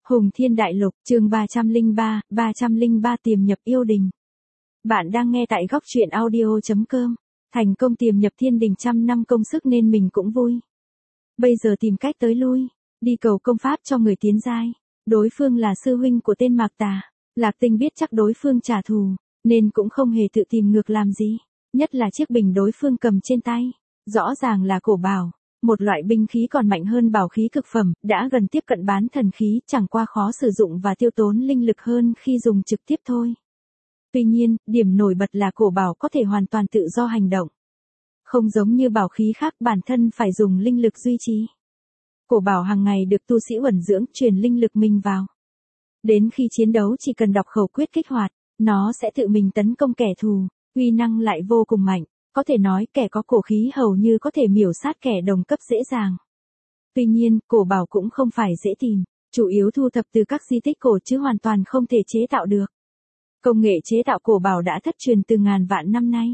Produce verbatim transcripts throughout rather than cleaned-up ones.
Hùng Thiên Đại Lục, chương ba trăm lẻ ba, ba trăm lẻ ba tiềm nhập yêu đình. Bạn đang nghe tại góc truyện audio chấm com. Thành công tiềm nhập thiên đình trăm năm công sức nên mình cũng vui. Bây giờ tìm cách tới lui, đi cầu công pháp cho người tiến giai. Đối phương là sư huynh của tên Mạc Tà. Lạc Tinh biết chắc đối phương trả thù, nên cũng không hề tự tìm ngược làm gì. Nhất là chiếc bình đối phương cầm trên tay, rõ ràng là cổ bảo. Một loại binh khí còn mạnh hơn bảo khí cực phẩm, đã gần tiếp cận bán thần khí, chẳng qua khó sử dụng và tiêu tốn linh lực hơn khi dùng trực tiếp thôi. Tuy nhiên, điểm nổi bật là cổ bảo có thể hoàn toàn tự do hành động. Không giống như bảo khí khác bản thân phải dùng linh lực duy trì. Cổ bảo hàng ngày được tu sĩ uẩn dưỡng truyền linh lực mình vào. Đến khi chiến đấu chỉ cần đọc khẩu quyết kích hoạt, nó sẽ tự mình tấn công kẻ thù, uy năng lại vô cùng mạnh. Có thể nói kẻ có cổ khí hầu như có thể miểu sát kẻ đồng cấp dễ dàng. Tuy nhiên, cổ bảo cũng không phải dễ tìm, chủ yếu thu thập từ các di tích cổ chứ hoàn toàn không thể chế tạo được. Công nghệ chế tạo cổ bảo đã thất truyền từ ngàn vạn năm nay.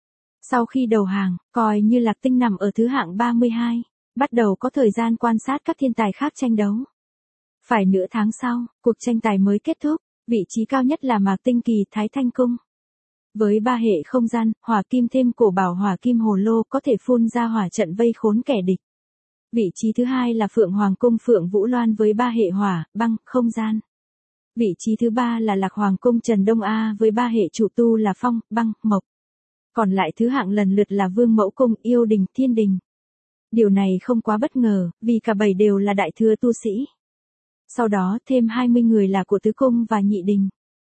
Sau khi đầu hàng, coi như Lạc Tinh nằm ở thứ hạng ba mươi hai, bắt đầu có thời gian quan sát các thiên tài khác tranh đấu. Phải nửa tháng sau, cuộc tranh tài mới kết thúc, vị trí cao nhất là Mạc Tinh Kỳ Thái Thanh Cung. Với ba hệ không gian, hỏa kim thêm cổ bảo hỏa kim hồ lô có thể phun ra hỏa trận vây khốn kẻ địch. Vị trí thứ hai là Phượng Hoàng Cung Phượng Vũ Loan với ba hệ hỏa, băng, không gian. Vị trí thứ ba là Lạc Hoàng Cung Trần Đông A với ba hệ chủ tu là phong, băng, mộc. Còn lại thứ hạng lần lượt là Vương Mẫu Cung, Yêu Đình, Thiên Đình. Điều này không quá bất ngờ, vì cả bảy đều là đại thừa tu sĩ. Sau đó thêm hai mươi người là của Tứ Cung và Nhị Đình.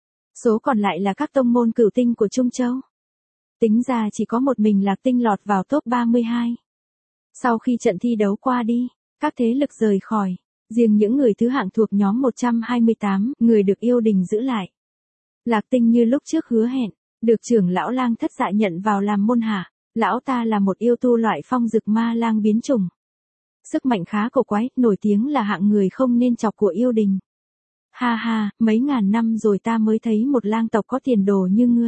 Số còn lại là các tông môn cửu tinh của Trung Châu. Tính ra chỉ có một mình Lạc Tinh lọt vào top ba mươi hai. Sau khi trận thi đấu qua đi, các thế lực rời khỏi, riêng những người thứ hạng thuộc nhóm một trăm hai mươi tám người được yêu đình giữ lại. Lạc Tinh như lúc trước hứa hẹn, được trưởng lão Lang Thất Dạ nhận vào làm môn hạ, lão ta là một yêu tu loại phong dực ma lang biến chủng. Sức mạnh khá cổ quái, nổi tiếng là hạng người không nên chọc của yêu đình. Ha ha, mấy ngàn năm rồi ta mới thấy một lang tộc có tiền đồ như ngươi.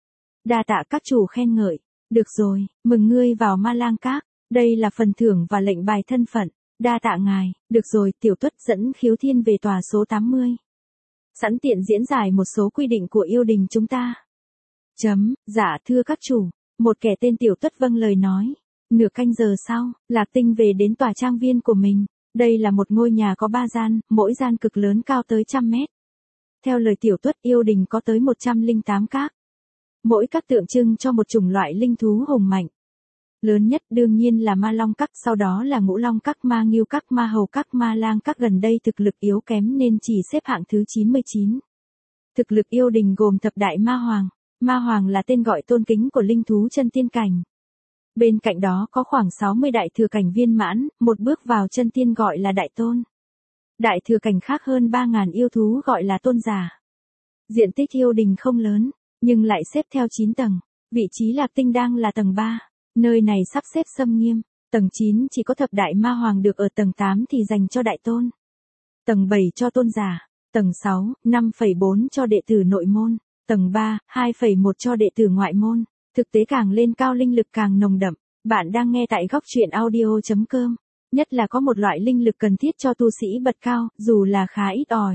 Đa tạ các chủ khen ngợi. Được rồi, mừng ngươi vào ma lang các. Đây là phần thưởng và lệnh bài thân phận. Đa tạ ngài. Được rồi, Tiểu Tuất dẫn Khiếu Thiên về tòa số tám mươi. Sẵn tiện diễn giải một số quy định của yêu đình chúng ta. Chấm, dạ thưa các chủ. Một kẻ tên Tiểu Tuất vâng lời nói. Nửa canh giờ sau, Lạc Tinh về đến tòa trang viên của mình. Đây là một ngôi nhà có ba gian, mỗi gian cực lớn cao tới trăm mét. Theo lời Tiểu Tuất, yêu đình có tới một trăm lẻ tám các. Mỗi các tượng trưng cho một chủng loại linh thú hùng mạnh. Lớn nhất đương nhiên là ma long các, sau đó là ngũ long các, ma ngưu các, ma hầu các, ma lang các, gần đây thực lực yếu kém nên chỉ xếp hạng thứ chín mươi chín. Thực lực yêu đình gồm thập đại ma hoàng. Ma hoàng là tên gọi tôn kính của linh thú chân tiên cảnh. Bên cạnh đó có khoảng sáu mươi đại thừa cảnh viên mãn, một bước vào chân tiên gọi là đại tôn. Đại thừa cảnh khác hơn ba nghìn yêu thú gọi là tôn giả. Diện tích yêu đình không lớn, nhưng lại xếp theo chín tầng. Vị trí Lạc Tinh đang là tầng ba, nơi này sắp xếp xâm nghiêm. Tầng chín chỉ có thập đại ma hoàng được, ở tầng tám thì dành cho đại tôn. Tầng bảy cho tôn giả, tầng sáu, năm phẩy bốn cho đệ tử nội môn, tầng ba, hai phẩy một cho đệ tử ngoại môn. Thực tế càng lên cao linh lực càng nồng đậm. Bạn đang nghe tại góc truyện audio chấm com. Nhất là có một loại linh lực cần thiết cho tu sĩ bật cao, dù là khá ít ỏi.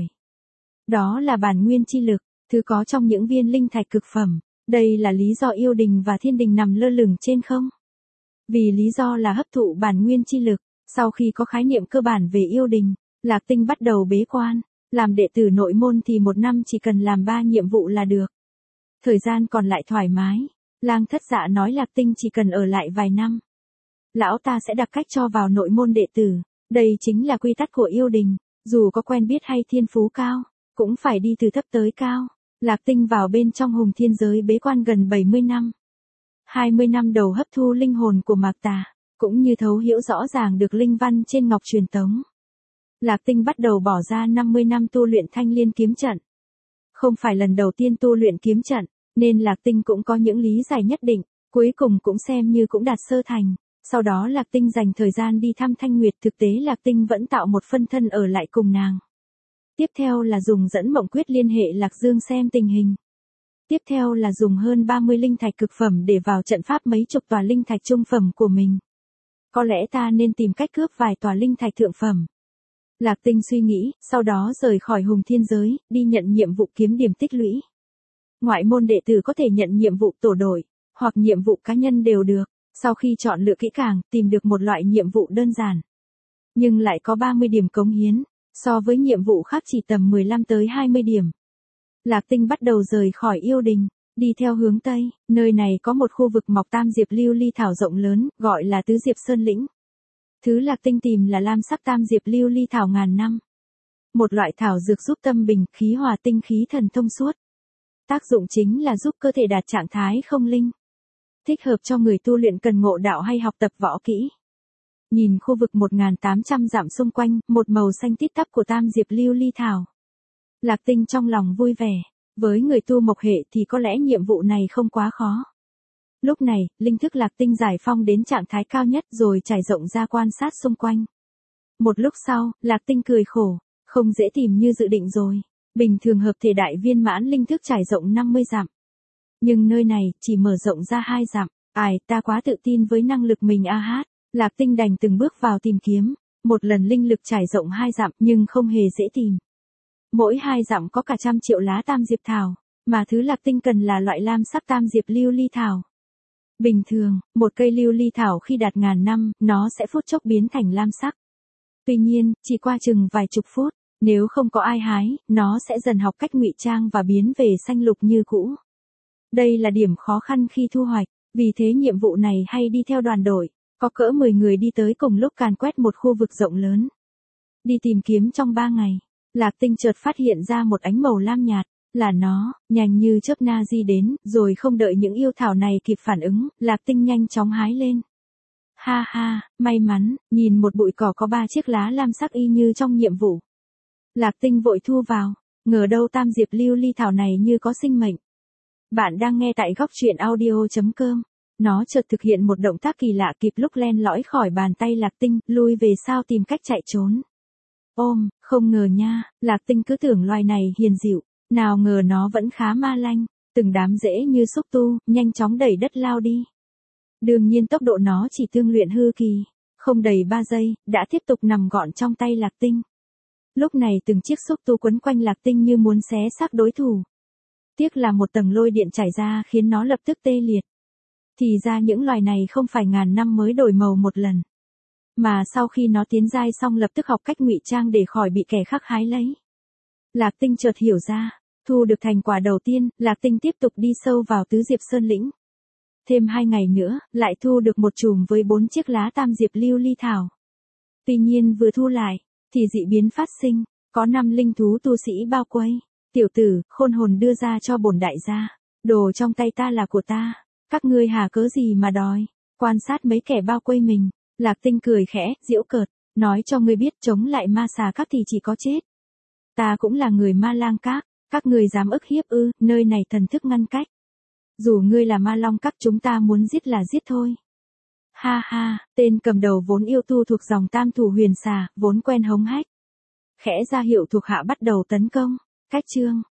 Đó là bản nguyên chi lực, thứ có trong những viên linh thạch cực phẩm. Đây là lý do yêu đình và thiên đình nằm lơ lửng trên không. Vì lý do là hấp thụ bản nguyên chi lực, sau khi có khái niệm cơ bản về yêu đình, Lạc Tinh bắt đầu bế quan. Làm đệ tử nội môn thì một năm chỉ cần làm ba nhiệm vụ là được. Thời gian còn lại thoải mái. Lang Thất Dạ nói Lạc Tinh chỉ cần ở lại vài năm. Lão ta sẽ đặt cách cho vào nội môn đệ tử. Đây chính là quy tắc của yêu đình. Dù có quen biết hay thiên phú cao, cũng phải đi từ thấp tới cao. Lạc Tinh vào bên trong hùng thiên giới bế quan gần bảy mươi năm. hai mươi năm đầu hấp thu linh hồn của Mạc Tà, cũng như thấu hiểu rõ ràng được linh văn trên ngọc truyền tống. Lạc Tinh bắt đầu bỏ ra năm mươi năm tu luyện Thanh Liên kiếm trận. Không phải lần đầu tiên tu luyện kiếm trận, nên Lạc Tinh cũng có những lý giải nhất định, cuối cùng cũng xem như cũng đạt sơ thành. Sau đó Lạc Tinh dành thời gian đi thăm Thanh Nguyệt, thực tế Lạc Tinh vẫn tạo một phân thân ở lại cùng nàng. Tiếp theo là dùng dẫn mộng quyết liên hệ Lạc Dương xem tình hình. Tiếp theo là dùng hơn ba mươi linh thạch cực phẩm để vào trận pháp mấy chục tòa linh thạch trung phẩm của mình. Có lẽ ta nên tìm cách cướp vài tòa linh thạch thượng phẩm. Lạc Tinh suy nghĩ, sau đó rời khỏi Hùng Thiên Giới, đi nhận nhiệm vụ kiếm điểm tích lũy. Ngoại môn đệ tử có thể nhận nhiệm vụ tổ đội, hoặc nhiệm vụ cá nhân đều được, sau khi chọn lựa kỹ càng, tìm được một loại nhiệm vụ đơn giản. Nhưng lại có ba mươi điểm cống hiến, so với nhiệm vụ khác chỉ tầm mười lăm tới hai mươi điểm. Lạc Tinh bắt đầu rời khỏi yêu đình, đi theo hướng Tây, nơi này có một khu vực mọc tam diệp lưu ly thảo rộng lớn, gọi là Tứ Diệp Sơn Lĩnh. Thứ Lạc Tinh tìm là lam sắc tam diệp lưu ly thảo ngàn năm. Một loại thảo dược giúp tâm bình, khí hòa tinh khí thần thông suốt. Tác dụng chính là giúp cơ thể đạt trạng thái không linh. Thích hợp cho người tu luyện cần ngộ đạo hay học tập võ kỹ. Nhìn khu vực một nghìn tám trăm dặm xung quanh, một màu xanh tít tắp của tam diệp lưu ly thảo. Lạc Tinh trong lòng vui vẻ, với người tu mộc hệ thì có lẽ nhiệm vụ này không quá khó. Lúc này, linh thức Lạc Tinh giải phong đến trạng thái cao nhất rồi trải rộng ra quan sát xung quanh. Một lúc sau, Lạc Tinh cười khổ, không dễ tìm như dự định rồi. Bình thường hợp thể đại viên mãn linh thức trải rộng năm mươi dặm. Nhưng nơi này chỉ mở rộng ra hai dặm. Ai, ta quá tự tin với năng lực mình a hát. Lạc Tinh đành từng bước vào tìm kiếm. Một lần linh lực trải rộng hai dặm nhưng không hề dễ tìm. Mỗi hai dặm có cả trăm triệu lá tam diệp thảo, mà thứ Lạc Tinh cần là loại lam sắc tam diệp lưu ly thảo. Bình thường, một cây lưu ly thảo khi đạt ngàn năm, nó sẽ phút chốc biến thành lam sắc. Tuy nhiên, chỉ qua chừng vài chục phút, nếu không có ai hái, nó sẽ dần học cách ngụy trang và biến về xanh lục như cũ. Đây là điểm khó khăn khi thu hoạch, vì thế nhiệm vụ này hay đi theo đoàn đội, có cỡ mười người đi tới cùng lúc càn quét một khu vực rộng lớn. Đi tìm kiếm trong ba ngày, Lạc Tinh chợt phát hiện ra một ánh màu lam nhạt, là nó, nhanh như chớp na di đến, rồi không đợi những yêu thảo này kịp phản ứng, Lạc Tinh nhanh chóng hái lên. Ha ha, may mắn, nhìn một bụi cỏ có ba chiếc lá lam sắc y như trong nhiệm vụ. Lạc Tinh vội thu vào, ngờ đâu tam diệp lưu ly thảo này như có sinh mệnh. Bạn đang nghe tại góc truyện audio chấm com. Nó chợt thực hiện một động tác kỳ lạ kịp lúc len lỏi khỏi bàn tay Lạc Tinh, lui về sau tìm cách chạy trốn. Ôm, không ngờ nha, Lạc Tinh cứ tưởng loài này hiền dịu, nào ngờ nó vẫn khá ma lanh, từng đám rễ như xúc tu, nhanh chóng đẩy đất lao đi. Đương nhiên tốc độ nó chỉ tương luyện hư kỳ, không đầy ba giây, đã tiếp tục nằm gọn trong tay Lạc Tinh. Lúc này từng chiếc xúc tu quấn quanh Lạc Tinh như muốn xé xác đối thủ. Tiếc là một tầng lôi điện chảy ra khiến nó lập tức tê liệt. Thì ra những loài này không phải ngàn năm mới đổi màu một lần. Mà sau khi nó tiến giai xong lập tức học cách ngụy trang để khỏi bị kẻ khác hái lấy. Lạc Tinh chợt hiểu ra, thu được thành quả đầu tiên, Lạc Tinh tiếp tục đi sâu vào Tứ Diệp Sơn Lĩnh. Thêm hai ngày nữa, lại thu được một chùm với bốn chiếc lá tam diệp lưu ly thảo. Tuy nhiên vừa thu lại, thì dị biến phát sinh, có năm linh thú tu sĩ bao quây. Tiểu tử, khôn hồn đưa ra cho bổn đại gia, đồ trong tay ta là của ta, các ngươi hà cớ gì mà đòi. Quan sát mấy kẻ bao quây mình, Lạc Tinh cười khẽ, giễu cợt, nói cho ngươi biết chống lại ma xà các thì chỉ có chết. Ta cũng là người ma lang các, các ngươi dám ức hiếp ư, nơi này thần thức ngăn cách. Dù ngươi là ma long các chúng ta muốn giết là giết thôi. Ha ha, tên cầm đầu vốn yêu tu thuộc dòng tam thủ huyền xà, vốn quen hống hách. Khẽ ra hiệu thuộc hạ bắt đầu tấn công, cách chương.